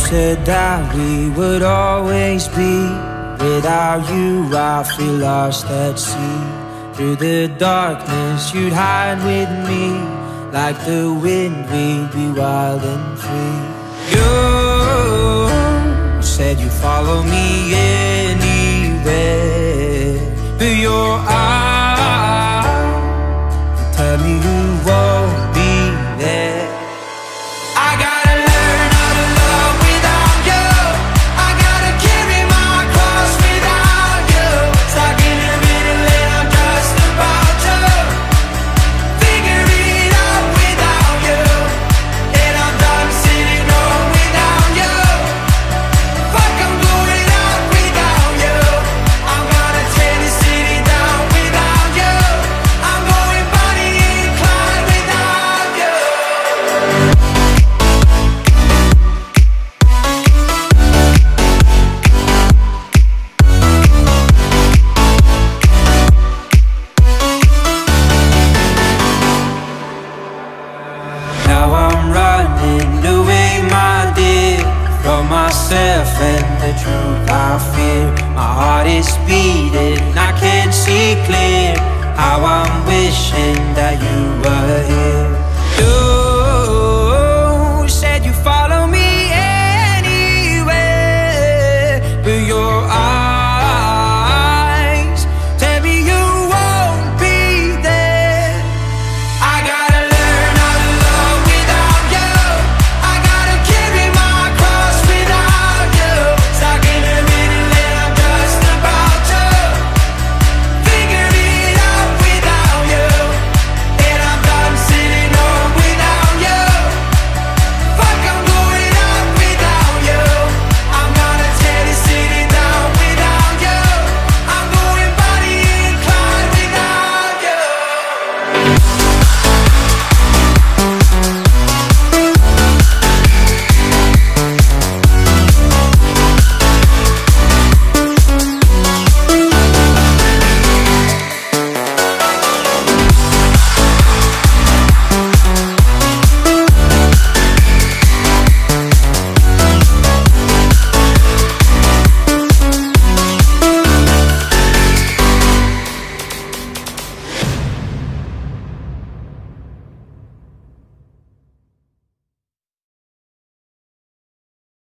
said that we would always be. Without you I feel lost at sea. Through the darkness you'd hide with me. Like the wind we'd be wild and free. You said you'd follow me anywhere, but your eyes tell me you won't be there. I gotta learn how to love without you. I gotta carry my cross without you. Stuck in the middle and I'm just about to figure it out without you. And I'm done sitting home without you. Fuck, I'm going out without you. I'm gonna tear the city down without you. I'm going Bonnie and Clyde without you. Now I'm running away, my dear, from myself and the truth I fear. My heart is beating, I can't see clear. How I'm wishing that you were here. You